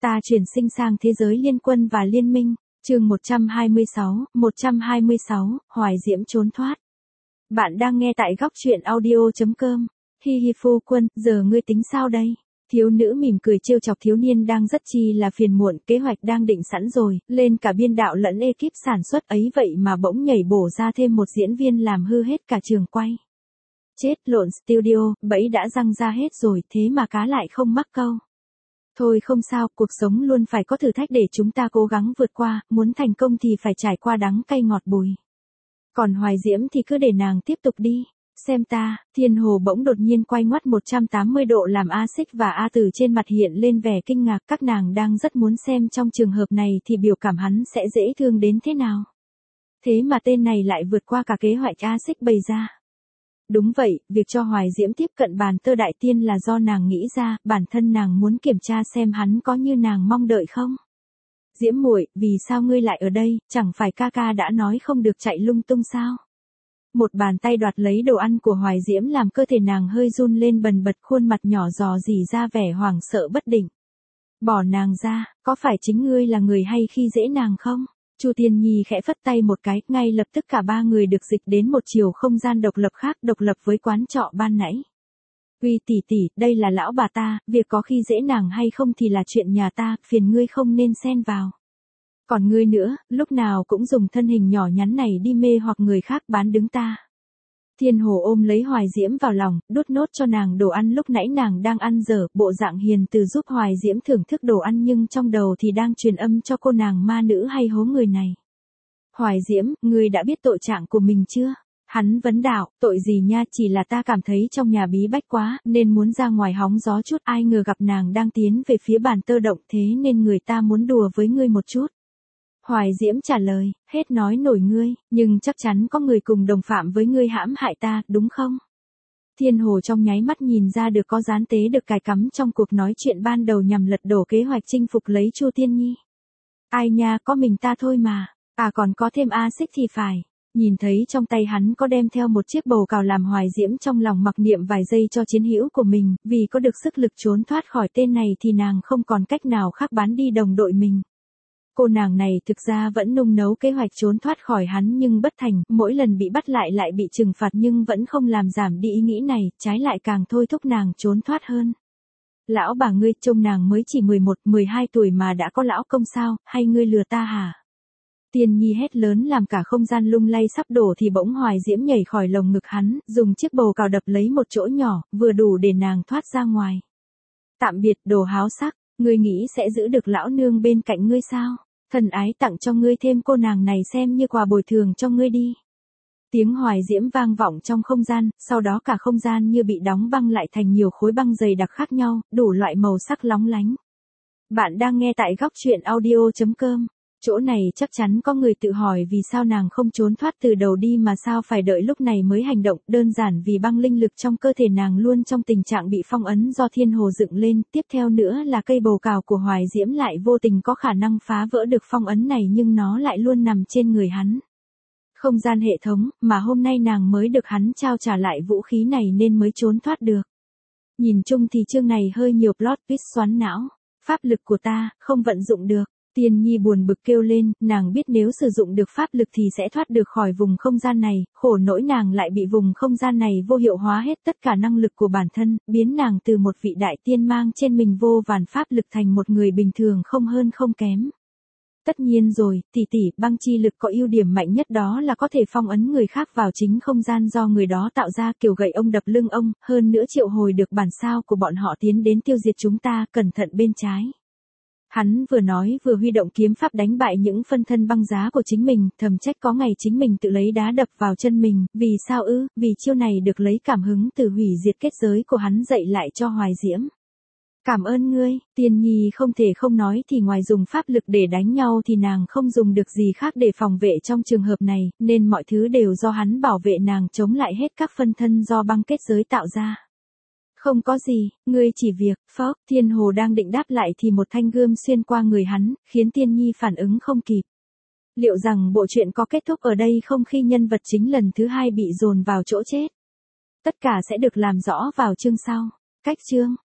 Ta chuyển sinh sang thế giới liên quân và liên minh. Chương 126, Hoài Diễm trốn thoát. Bạn đang nghe tại góc truyện audio.com. Hi hi phu quân, giờ ngươi tính sao đây? Thiếu nữ mỉm cười trêu chọc thiếu niên đang rất chi là phiền muộn, kế hoạch đang định sẵn rồi, lên cả biên đạo lẫn ekip sản xuất ấy vậy mà bỗng nhảy bổ ra thêm một diễn viên làm hư hết cả trường quay. Chết lộn studio, bẫy đã răng ra hết rồi, thế mà cá lại không mắc câu. Thôi không sao, cuộc sống luôn phải có thử thách để chúng ta cố gắng vượt qua, muốn thành công thì phải trải qua đắng cay ngọt bùi. Còn Hoài Diễm thì cứ để nàng tiếp tục đi. Xem ta, Thiên Hồ bỗng đột nhiên quay ngoắt 180 độ làm A Xích và A Tử trên mặt hiện lên vẻ kinh ngạc, các nàng đang rất muốn xem trong trường hợp này thì biểu cảm hắn sẽ dễ thương đến thế nào. Thế mà tên này lại vượt qua cả kế hoạch A Xích bày ra. Đúng vậy, việc cho Hoài Diễm tiếp cận bàn tơ đại tiên là do nàng nghĩ ra, bản thân nàng muốn kiểm tra xem hắn có như nàng mong đợi không. Diễm muội, vì sao ngươi lại ở đây, chẳng phải ca ca đã nói không được chạy lung tung sao? Một bàn tay đoạt lấy đồ ăn của Hoài Diễm làm cơ thể nàng hơi run lên bần bật, khuôn mặt nhỏ dò dỉ ra vẻ hoảng sợ bất định. Bỏ nàng ra, có phải chính ngươi là người hay khi dễ nàng không? Chu Tiên Nhi khẽ phất tay một cái, ngay lập tức cả ba người được dịch đến một chiều không gian độc lập khác, độc lập với quán trọ ban nãy. Uy tỷ tỷ, đây là lão bà ta, việc có khi dễ nàng hay không thì là chuyện nhà ta, phiền ngươi không nên xen vào. Còn ngươi nữa, lúc nào cũng dùng thân hình nhỏ nhắn này đi mê hoặc người khác bán đứng ta. Thiên Hồ ôm lấy Hoài Diễm vào lòng, đút nốt cho nàng đồ ăn, lúc nãy nàng đang ăn dở, bộ dạng hiền từ giúp Hoài Diễm thưởng thức đồ ăn nhưng trong đầu thì đang truyền âm cho cô nàng ma nữ hay hố người này. Hoài Diễm, ngươi đã biết tội trạng của mình chưa? Hắn vấn đạo, tội gì nha, chỉ là ta cảm thấy trong nhà bí bách quá, nên muốn ra ngoài hóng gió chút, ai ngờ gặp nàng đang tiến về phía bàn tơ động thế nên người ta muốn đùa với ngươi một chút. Hoài Diễm trả lời, hết nói nổi ngươi, nhưng chắc chắn có người cùng đồng phạm với ngươi hãm hại ta, đúng không? Thiên Hồ trong nháy mắt nhìn ra được có gián tế được cài cắm trong cuộc nói chuyện ban đầu nhằm lật đổ kế hoạch chinh phục lấy Chu Tiên Nhi. Ai nha, có mình ta thôi mà, còn có thêm A Xích thì phải. Nhìn thấy trong tay hắn có đem theo một chiếc bầu cào làm Hoài Diễm trong lòng mặc niệm vài giây cho chiến hữu của mình, vì có được sức lực trốn thoát khỏi tên này thì nàng không còn cách nào khác bán đi đồng đội mình. Cô nàng này thực ra vẫn nung nấu kế hoạch trốn thoát khỏi hắn nhưng bất thành, mỗi lần bị bắt lại bị trừng phạt nhưng vẫn không làm giảm đi ý nghĩ này, trái lại càng thôi thúc nàng trốn thoát hơn. Lão bà ngươi, trông nàng mới chỉ 11, 12 tuổi mà đã có lão công sao, hay ngươi lừa ta hả? Tiên Nhi hét lớn làm cả không gian lung lay sắp đổ thì bỗng Hoài Diễm nhảy khỏi lồng ngực hắn, dùng chiếc bầu cào đập lấy một chỗ nhỏ, vừa đủ để nàng thoát ra ngoài. Tạm biệt đồ háo sắc, ngươi nghĩ sẽ giữ được lão nương bên cạnh ngươi sao? Thần ái tặng cho ngươi thêm cô nàng này xem như quà bồi thường cho ngươi đi. Tiếng Hoài Diễm vang vọng trong không gian, sau đó cả không gian như bị đóng băng lại thành nhiều khối băng dày đặc khác nhau, đủ loại màu sắc lóng lánh. Bạn đang nghe tại góc truyện audio.com. Chỗ này chắc chắn có người tự hỏi vì sao nàng không trốn thoát từ đầu đi mà sao phải đợi lúc này mới hành động, đơn giản vì băng linh lực trong cơ thể nàng luôn trong tình trạng bị phong ấn do Thiên Hồ dựng lên, tiếp theo nữa là cây bầu cào của Hoài Diễm lại vô tình có khả năng phá vỡ được phong ấn này nhưng nó lại luôn nằm trên người hắn. Không gian hệ thống, mà hôm nay nàng mới được hắn trao trả lại vũ khí này nên mới trốn thoát được. Nhìn chung thì chương này hơi nhiều plot twist xoắn não, pháp lực của ta, không vận dụng được. Tiên Nhi buồn bực kêu lên, nàng biết nếu sử dụng được pháp lực thì sẽ thoát được khỏi vùng không gian này, khổ nỗi nàng lại bị vùng không gian này vô hiệu hóa hết tất cả năng lực của bản thân, biến nàng từ một vị đại tiên mang trên mình vô vàn pháp lực thành một người bình thường không hơn không kém. Tất nhiên rồi, tỷ tỷ, băng chi lực có ưu điểm mạnh nhất đó là có thể phong ấn người khác vào chính không gian do người đó tạo ra, kiểu gậy ông đập lưng ông, hơn nữa triệu hồi được bản sao của bọn họ tiến đến tiêu diệt chúng ta, cẩn thận bên trái. Hắn vừa nói vừa huy động kiếm pháp đánh bại những phân thân băng giá của chính mình, thầm trách có ngày chính mình tự lấy đá đập vào chân mình, vì sao ư, vì chiêu này được lấy cảm hứng từ hủy diệt kết giới của hắn dạy lại cho Hoài Diễm. Cảm ơn ngươi, Tiên Nhi không thể không nói thì ngoài dùng pháp lực để đánh nhau thì nàng không dùng được gì khác để phòng vệ trong trường hợp này, nên mọi thứ đều do hắn bảo vệ nàng chống lại hết các phân thân do băng kết giới tạo ra. Không có gì, ngươi chỉ việc, phốc, Thiên Hồ đang định đáp lại thì một thanh gươm xuyên qua người hắn, khiến Tiên Nhi phản ứng không kịp. Liệu rằng bộ truyện có kết thúc ở đây không khi nhân vật chính lần thứ 2 bị dồn vào chỗ chết? Tất cả sẽ được làm rõ vào chương sau. Cách chương